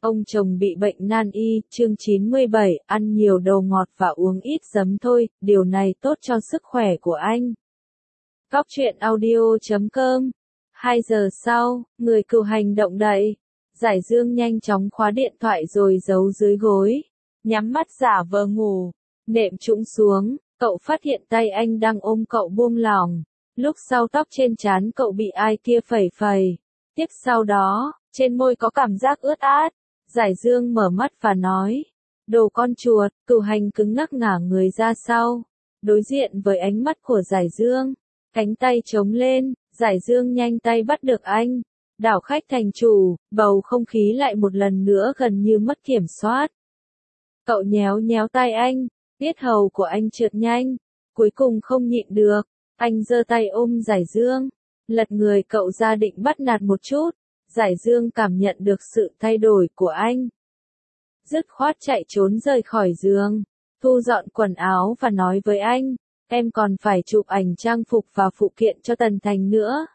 Ông chồng bị bệnh nan y, chương 97, ăn nhiều đồ ngọt và uống ít giấm thôi, điều này tốt cho sức khỏe của anh. Góc truyện audio.com. 2 giờ sau, người cựu hành động đậy. Giải Dương nhanh chóng khóa điện thoại rồi giấu dưới gối. Nhắm mắt giả vờ ngủ. Nệm trũng xuống, cậu phát hiện tay anh đang ôm cậu buông lỏng. Lúc sau tóc trên trán cậu bị ai kia phẩy phẩy. Tiếp sau đó, trên môi có cảm giác ướt át. Giải Dương mở mắt và nói. Đồ con chuột, cựu hành cứng ngắc ngả người ra sau. Đối diện với ánh mắt của Giải Dương. Cánh tay trống lên, Giải Dương nhanh tay bắt được anh. Đảo khách thành chủ, bầu không khí lại một lần nữa gần như mất kiểm soát. Cậu nhéo nhéo tay anh, tiết hầu của anh trượt nhanh. Cuối cùng không nhịn được, anh giơ tay ôm Giải Dương. Lật người cậu ra định bắt nạt một chút. Giải Dương cảm nhận được sự thay đổi của anh. Dứt khoát chạy trốn rời khỏi giường. Thu dọn quần áo và nói với anh. Em còn phải chụp ảnh trang phục và phụ kiện cho Tần Thành nữa.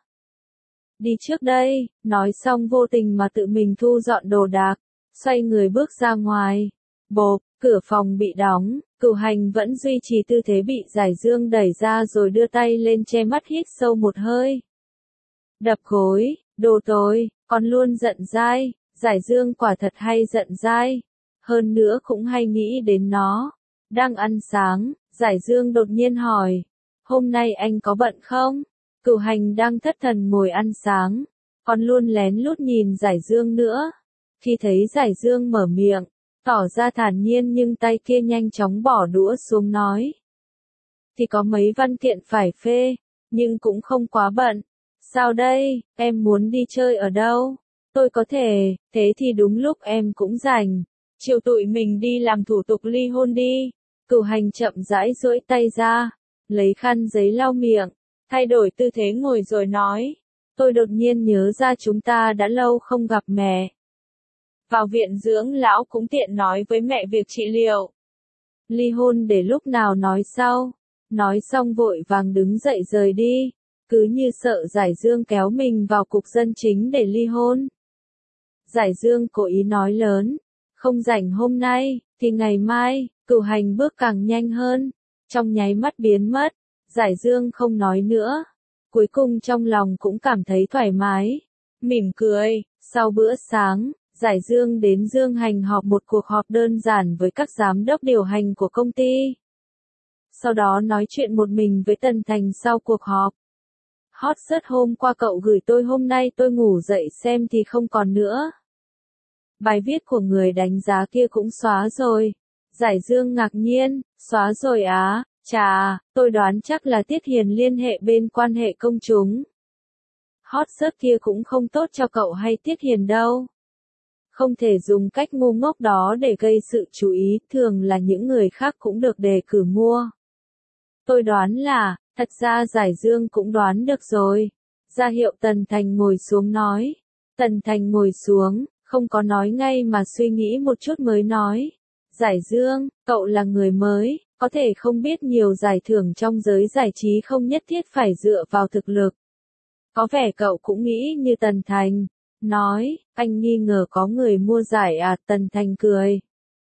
Đi trước đây, nói xong vô tình mà tự mình thu dọn đồ đạc, xoay người bước ra ngoài. Bộp, cửa phòng bị đóng, cựu hành vẫn duy trì tư thế bị Giải Dương đẩy ra rồi đưa tay lên che mắt hít sâu một hơi. Đập gối, đồ tối, còn luôn giận dai, Giải Dương quả thật hay giận dai. Hơn nữa cũng hay nghĩ đến nó. Đang ăn sáng, Giải Dương đột nhiên hỏi. Hôm nay anh có bận không? Cựu hành đang thất thần ngồi ăn sáng. Còn luôn lén lút nhìn Giải Dương nữa. Khi thấy Giải Dương mở miệng, tỏ ra thản nhiên nhưng tay kia nhanh chóng bỏ đũa xuống nói. Thì có mấy văn kiện phải phê, nhưng cũng không quá bận. Sao đây, em muốn đi chơi ở đâu? Tôi có thể, thế thì đúng lúc em cũng rảnh. Chiều tụi mình đi làm thủ tục ly hôn đi. Cựu hành chậm rãi duỗi tay ra, lấy khăn giấy lau miệng, thay đổi tư thế ngồi rồi nói. Tôi đột nhiên nhớ ra chúng ta đã lâu không gặp mẹ. Vào viện dưỡng lão cũng tiện nói với mẹ việc trị liệu. Ly hôn để lúc nào nói sau. Nói xong vội vàng đứng dậy rời đi. Cứ như sợ Giải Dương kéo mình vào cục dân chính để ly hôn. Giải Dương cố ý nói lớn. Không rảnh hôm nay, thì ngày mai. Cựu hành bước càng nhanh hơn. Trong nháy mắt biến mất. Giải Dương không nói nữa. Cuối cùng trong lòng cũng cảm thấy thoải mái. Mỉm cười. Sau bữa sáng, Giải Dương đến Dương Hành họp một cuộc họp đơn giản với các giám đốc điều hành của công ty. Sau đó nói chuyện một mình với Tần Thành sau cuộc họp. Hot search hôm qua cậu gửi tôi hôm nay tôi ngủ dậy xem thì không còn nữa. Bài viết của người đánh giá kia cũng xóa rồi. Giải Dương ngạc nhiên, xóa rồi á, chà, tôi đoán chắc là Tiết Hiền liên hệ bên quan hệ công chúng. Hot search kia cũng không tốt cho cậu hay Tiết Hiền đâu. Không thể dùng cách ngu ngốc đó để gây sự chú ý, thường là những người khác cũng được đề cử mua. Tôi đoán là, thật ra Giải Dương cũng đoán được rồi. Ra hiệu Tần Thành ngồi xuống nói. Tần Thành ngồi xuống, không có nói ngay mà suy nghĩ một chút mới nói. Giải Dương, cậu là người mới, có thể không biết nhiều giải thưởng trong giới giải trí không nhất thiết phải dựa vào thực lực. Có vẻ cậu cũng nghĩ như Tần Thành. Nói, anh nghi ngờ có người mua giải à? Tần Thành cười.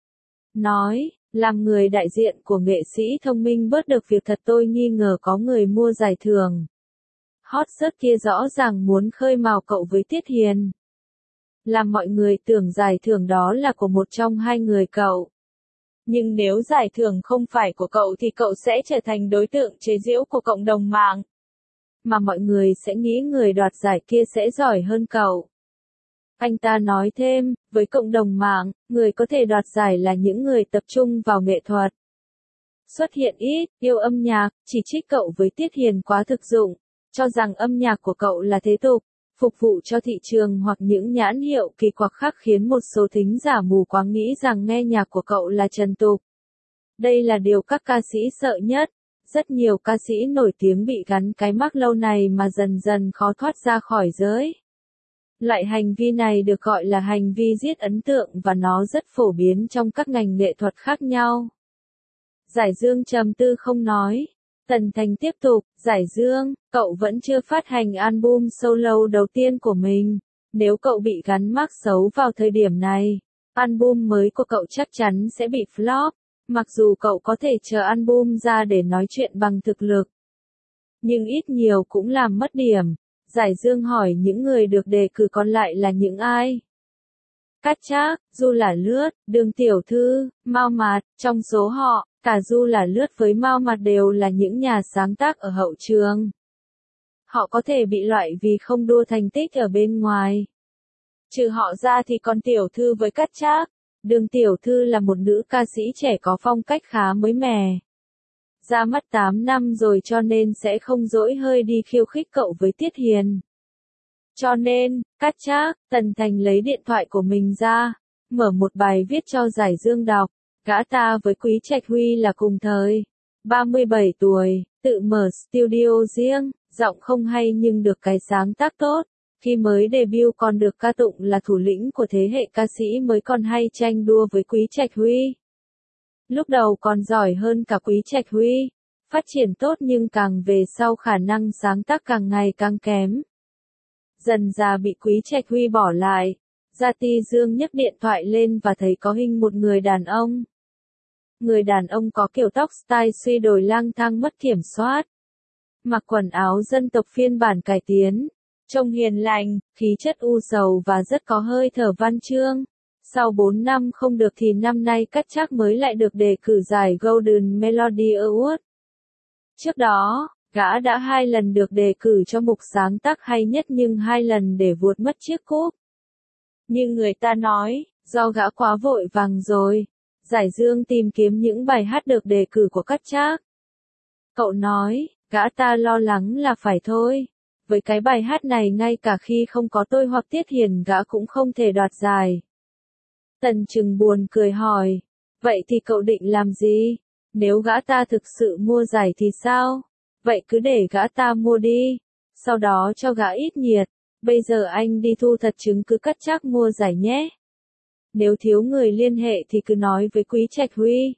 Nói, làm người đại diện của nghệ sĩ thông minh bớt được việc thật tôi nghi ngờ có người mua giải thưởng. Hot search kia rõ ràng muốn khơi mào cậu với Tiết Hiền. Làm mọi người tưởng giải thưởng đó là của một trong hai người cậu. Nhưng nếu giải thưởng không phải của cậu thì cậu sẽ trở thành đối tượng chế giễu của cộng đồng mạng. Mà mọi người sẽ nghĩ người đoạt giải kia sẽ giỏi hơn cậu. Anh ta nói thêm, với cộng đồng mạng, người có thể đoạt giải là những người tập trung vào nghệ thuật. Xuất hiện ít, yêu âm nhạc, chỉ trích cậu với Tiết Hiền quá thực dụng, cho rằng âm nhạc của cậu là thế tục, phục vụ cho thị trường hoặc những nhãn hiệu kỳ quặc khác khiến một số thính giả mù quáng nghĩ rằng nghe nhạc của cậu là trần tục. Đây là điều các ca sĩ sợ nhất. Rất nhiều ca sĩ nổi tiếng bị gắn cái mác lâu này mà dần dần khó thoát ra khỏi giới. Loại hành vi này được gọi là hành vi giết ấn tượng và nó rất phổ biến trong các ngành nghệ thuật khác nhau. Giải Dương trầm tư không nói. Tần Thành tiếp tục, Giải Dương, cậu vẫn chưa phát hành album solo đầu tiên của mình. Nếu cậu bị gắn mác xấu vào thời điểm này, Album mới của cậu chắc chắn sẽ bị flop, mặc dù cậu có thể chờ album ra để nói chuyện bằng thực lực. Nhưng ít nhiều cũng làm mất điểm. Giải Dương hỏi những người được đề cử còn lại là những ai? Cát Trác, Du Là Lướt, Đường Tiểu Thư, Mao Mạt, trong số họ, cả Du Là Lướt với Mao Mạt đều là những nhà sáng tác ở hậu trường. Họ có thể bị loại vì không đua thành tích ở bên ngoài. Trừ họ ra thì còn Tiểu Thư với Cát Trác. Đường Tiểu Thư là một nữ ca sĩ trẻ có phong cách khá mới mẻ. Ra mắt 8 năm rồi cho nên sẽ không dỗi hơi đi khiêu khích cậu với Tiết Hiền. Cho nên, Cát Trác, Tần Thành lấy điện thoại của mình ra, mở một bài viết cho Giải Dương đọc. Gã ta với Quý Trạch Huy là cùng thời. 37 tuổi, tự mở studio riêng, giọng không hay nhưng được cái sáng tác tốt. Khi mới debut còn được ca tụng là thủ lĩnh của thế hệ ca sĩ mới còn hay tranh đua với Quý Trạch Huy. Lúc đầu còn giỏi hơn cả Quý Trạch Huy, phát triển tốt nhưng càng về sau khả năng sáng tác càng ngày càng kém. Dần dà bị Quý Trạch Huy bỏ lại, Gia Ti Dương nhấc điện thoại lên và thấy có hình một người đàn ông. Người đàn ông có kiểu tóc style suy đồi lang thang mất kiểm soát. Mặc quần áo dân tộc phiên bản cải tiến, trông hiền lành, khí chất u sầu và rất có hơi thở văn chương. Sau 4 năm không được thì năm nay Cát Trác mới lại được đề cử giải Golden Melody Award. Trước đó, gã đã 2 lần được đề cử cho mục sáng tác hay nhất nhưng 2 lần để vuột mất chiếc cúp. Nhưng người ta nói, do gã quá vội vàng rồi. Giải Dương tìm kiếm những bài hát được đề cử của Cát Trác. Cậu nói, gã ta lo lắng là phải thôi. Với cái bài hát này ngay cả khi không có tôi hoặc Tiết Hiền gã cũng không thể đoạt giải. Tần Trừng buồn cười hỏi, vậy thì cậu định làm gì? Nếu gã ta thực sự mua giải thì sao? Vậy cứ để gã ta mua đi, sau đó cho gã ít nhiệt. Bây giờ anh đi thu thật chứng cứ Cát Trác mua giải nhé. Nếu thiếu người liên hệ thì cứ nói với Quý Trạch Huy.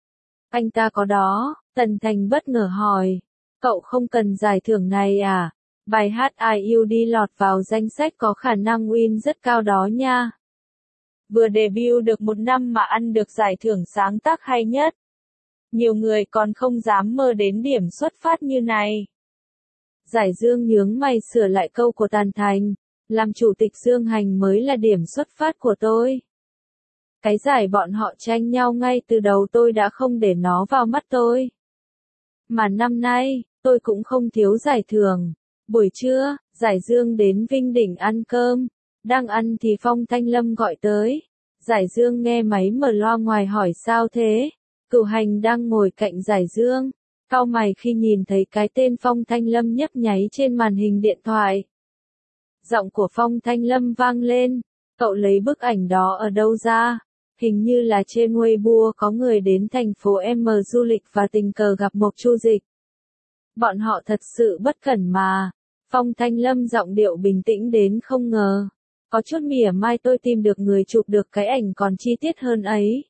Anh ta có đó, Tần Thành bất ngờ hỏi. Cậu không cần giải thưởng này à? Bài hát I You đi lọt vào danh sách có khả năng win rất cao đó nha. Vừa debut được 1 năm mà ăn được giải thưởng sáng tác hay nhất. Nhiều người còn không dám mơ đến điểm xuất phát như này. Giải Dương nhướng mày sửa lại câu của Tần Thành. Làm chủ tịch Dương Hành mới là điểm xuất phát của tôi. Cái giải bọn họ tranh nhau ngay từ đầu tôi đã không để nó vào mắt tôi. Mà năm nay, tôi cũng không thiếu giải thưởng. Buổi trưa, Giải Dương đến Vinh Đỉnh ăn cơm. Đang ăn thì Phong Thanh Lâm gọi tới. Giải Dương nghe máy mở loa ngoài hỏi sao thế? Cửu Hành đang ngồi cạnh Giải Dương. Cau mày khi nhìn thấy cái tên Phong Thanh Lâm nhấp nháy trên màn hình điện thoại. Giọng của Phong Thanh Lâm vang lên. Cậu lấy bức ảnh đó ở đâu ra? Hình như là trên Weibo có người đến thành phố M du lịch và tình cờ gặp Mộc Chu Dịch. Bọn họ thật sự bất cẩn mà. Phong Thanh Lâm giọng điệu bình tĩnh đến không ngờ. Có chút mỉa mai tôi tìm được người chụp được cái ảnh còn chi tiết hơn ấy.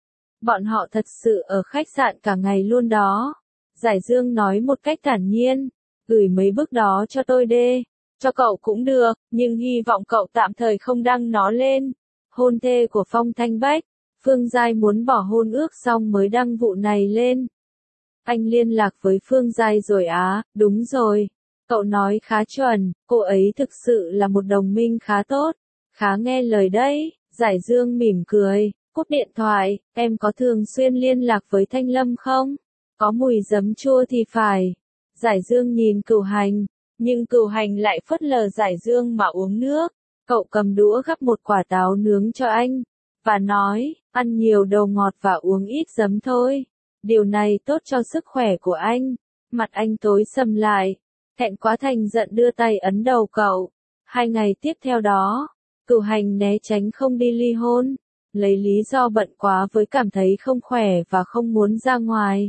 Bọn họ thật sự ở khách sạn cả ngày luôn đó. Giải Dương nói một cách thản nhiên. Gửi mấy bức đó cho tôi đê. Cho cậu cũng được, nhưng hy vọng cậu tạm thời không đăng nó lên. Hôn thê của Phong Thanh Bách. Phương Giai muốn bỏ hôn ước xong mới đăng vụ này lên. Anh liên lạc với Phương Giai rồi á, đúng rồi. Cậu nói khá chuẩn, cô ấy thực sự là một đồng minh khá tốt. Khá nghe lời đấy. Giải Dương mỉm cười, cúp điện thoại, em có thường xuyên liên lạc với Thanh Lâm không? Có mùi giấm chua thì phải. Giải Dương nhìn Cửu Hành, nhưng Cửu Hành lại phớt lờ Giải Dương mà uống nước. Cậu cầm đũa gắp một quả táo nướng cho anh, và nói, ăn nhiều đồ ngọt và uống ít giấm thôi. Điều này tốt cho sức khỏe của anh. Mặt anh tối sầm lại, thẹn quá thành giận đưa tay ấn đầu cậu. 2 ngày tiếp theo đó, Cửu Hành né tránh không đi ly hôn, lấy lý do bận quá với cảm thấy không khỏe và không muốn ra ngoài.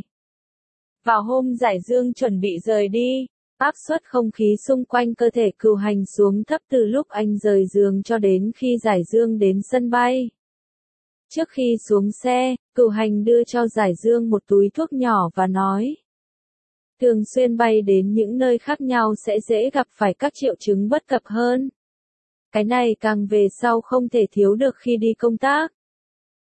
Vào hôm Giải Dương chuẩn bị rời đi, áp suất không khí xung quanh cơ thể Cửu Hành xuống thấp từ lúc anh rời giường cho đến khi Giải Dương đến sân bay. Trước khi xuống xe, Cửu Hành đưa cho Giải Dương một túi thuốc nhỏ và nói. Thường xuyên bay đến những nơi khác nhau sẽ dễ gặp phải các triệu chứng bất cập hơn. Cái này càng về sau không thể thiếu được khi đi công tác.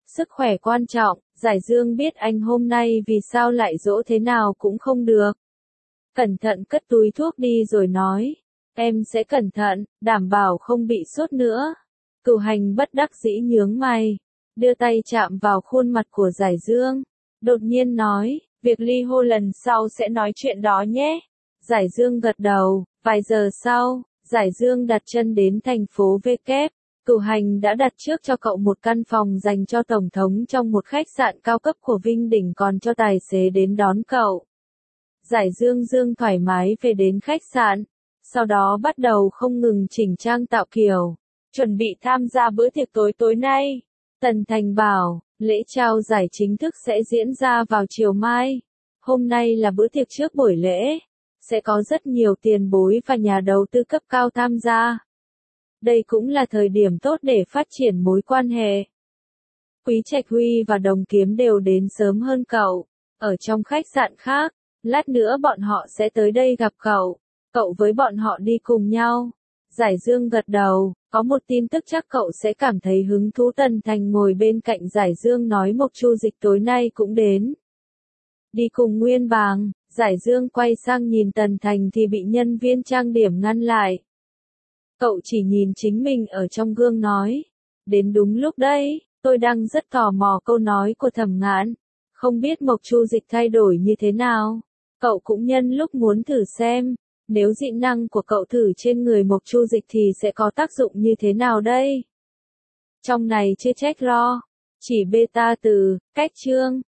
Sức khỏe quan trọng, Giải Dương biết anh hôm nay vì sao lại dỗ thế nào cũng không được. Cẩn thận cất túi thuốc đi rồi nói, em sẽ cẩn thận, đảm bảo không bị sốt nữa. Cửu Hành bất đắc dĩ nhướng mày, đưa tay chạm vào khuôn mặt của Giải Dương, đột nhiên nói, việc ly hôn lần sau sẽ nói chuyện đó nhé. Giải Dương gật đầu, vài giờ sau, Giải Dương đặt chân đến thành phố V kép. Cửu Hành đã đặt trước cho cậu một căn phòng dành cho Tổng thống trong một khách sạn cao cấp của Vinh Đỉnh, còn cho tài xế đến đón cậu. Giải Dương thoải mái về đến khách sạn, sau đó bắt đầu không ngừng chỉnh trang tạo kiểu, chuẩn bị tham gia bữa tiệc tối nay. Tần Thành bảo, lễ trao giải chính thức sẽ diễn ra vào chiều mai. Hôm nay là bữa tiệc trước buổi lễ, sẽ có rất nhiều tiền bối và nhà đầu tư cấp cao tham gia. Đây cũng là thời điểm tốt để phát triển mối quan hệ. Quý Trạch Huy và Đồng Kiếm đều đến sớm hơn cậu, ở trong khách sạn khác, lát nữa bọn họ sẽ tới đây gặp cậu, cậu với bọn họ đi cùng nhau. Giải Dương gật đầu, có một tin tức chắc cậu sẽ cảm thấy hứng thú. Tần Thành ngồi bên cạnh Giải Dương nói Mộc Chu Dịch tối nay cũng đến. Đi cùng Nguyên Bàng. Giải Dương quay sang nhìn Tần Thành thì bị nhân viên trang điểm ngăn lại. Cậu chỉ nhìn chính mình ở trong gương nói, đến đúng lúc đấy, tôi đang rất tò mò câu nói của Thẩm Ngạn, không biết Mộc Chu Dịch thay đổi như thế nào. Cậu cũng nhân lúc muốn thử xem, nếu dị năng của cậu thử trên người Mộc Chu Dịch thì sẽ có tác dụng như thế nào đây? Trong này chê trách lo, chỉ beta từ, cách chương.